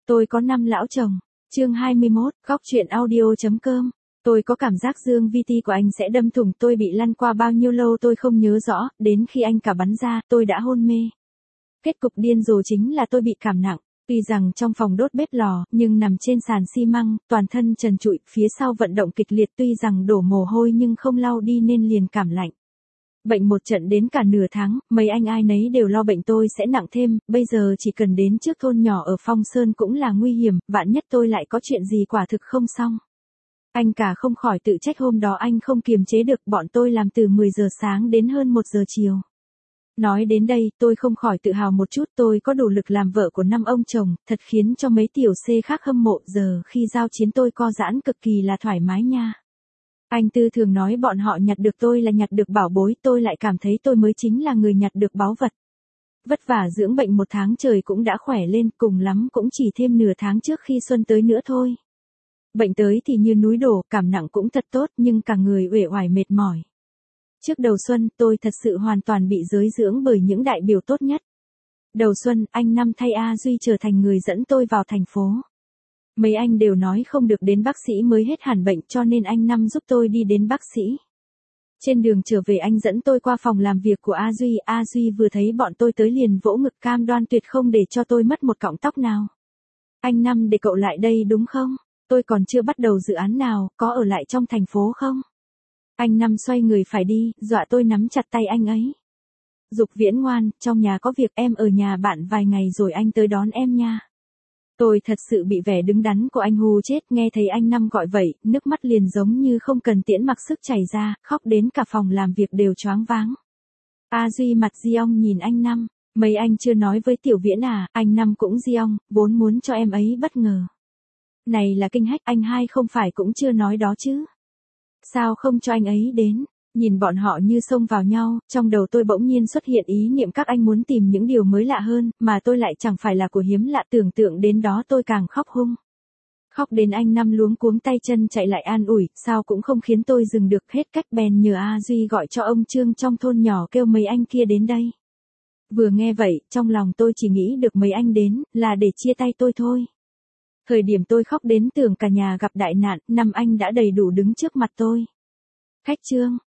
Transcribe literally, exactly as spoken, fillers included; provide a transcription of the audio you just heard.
Tôi có năm lão chồng. Chương hai mươi mốt, góc truyện audio.com. Tôi có cảm giác dương vi ti của anh sẽ đâm thủng tôi, bị lăn qua bao nhiêu lâu tôi không nhớ rõ, đến khi anh cả bắn ra, tôi đã hôn mê. Kết cục điên rồ chính là tôi bị cảm nặng. Tuy rằng trong phòng đốt bếp lò, nhưng nằm trên sàn xi măng, toàn thân trần trụi, phía sau vận động kịch liệt, tuy rằng đổ mồ hôi nhưng không lau đi nên liền cảm lạnh. Bệnh một trận đến cả nửa tháng, mấy anh ai nấy đều lo bệnh tôi sẽ nặng thêm, bây giờ chỉ cần đến trước thôn nhỏ ở Phong Sơn cũng là nguy hiểm, vạn nhất tôi lại có chuyện gì quả thực không xong. Anh cả không khỏi tự trách hôm đó anh không kiềm chế được, bọn tôi làm từ mười giờ sáng đến hơn một giờ chiều. Nói đến đây, tôi không khỏi tự hào một chút, tôi có đủ lực làm vợ của năm ông chồng, thật khiến cho mấy tiểu xê khác hâm mộ, giờ khi giao chiến tôi co giãn cực kỳ là thoải mái nha. Anh Tư thường nói bọn họ nhặt được tôi là nhặt được bảo bối, tôi lại cảm thấy tôi mới chính là người nhặt được báu vật. Vất vả dưỡng bệnh một tháng trời cũng đã khỏe lên, cùng lắm cũng chỉ thêm nửa tháng trước khi xuân tới nữa thôi. Bệnh tới thì như núi đổ, cảm nặng cũng thật tốt nhưng cả người uể oải mệt mỏi. Trước đầu xuân, tôi thật sự hoàn toàn bị giới dưỡng bởi những đại biểu tốt nhất. Đầu xuân, anh Năm thay A Duy trở thành người dẫn tôi vào thành phố. Mấy anh đều nói không được đến bác sĩ mới hết hẳn bệnh, cho nên anh Năm giúp tôi đi đến bác sĩ. Trên đường trở về anh dẫn tôi qua phòng làm việc của A Duy, A Duy vừa thấy bọn tôi tới liền vỗ ngực cam đoan tuyệt không để cho tôi mất một cọng tóc nào. Anh Năm, để cậu lại đây đúng không? Tôi còn chưa bắt đầu dự án nào, có ở lại trong thành phố không? Anh Năm xoay người phải đi, dọa tôi nắm chặt tay anh ấy. Dục Viễn ngoan, trong nhà có việc, em ở nhà bạn vài ngày rồi anh tới đón em nha. Tôi thật sự bị vẻ đứng đắn của anh hù chết, nghe thấy anh Năm gọi vậy, nước mắt liền giống như không cần tiễn mặc sức chảy ra, khóc đến cả phòng làm việc đều choáng váng. A Duy mặt Giong nhìn anh Năm, mấy anh chưa nói với Tiểu Viễn à, anh Năm cũng Giong, vốn muốn cho em ấy bất ngờ. Này là kinh hách, anh hai không phải cũng chưa nói đó chứ. Sao không cho anh ấy đến? Nhìn bọn họ như xông vào nhau, trong đầu tôi bỗng nhiên xuất hiện ý niệm các anh muốn tìm những điều mới lạ hơn, mà tôi lại chẳng phải là của hiếm lạ, tưởng tượng đến đó tôi càng khóc hung. Khóc đến anh Năm luống cuống tay chân chạy lại an ủi, sao cũng không khiến tôi dừng được, hết cách bèn nhờ A Duy gọi cho ông Trương trong thôn nhỏ kêu mấy anh kia đến đây. Vừa nghe vậy, trong lòng tôi chỉ nghĩ được mấy anh đến, là để chia tay tôi thôi. Thời điểm tôi khóc đến tưởng cả nhà gặp đại nạn, năm anh đã đầy đủ đứng trước mặt tôi. Khách Trương,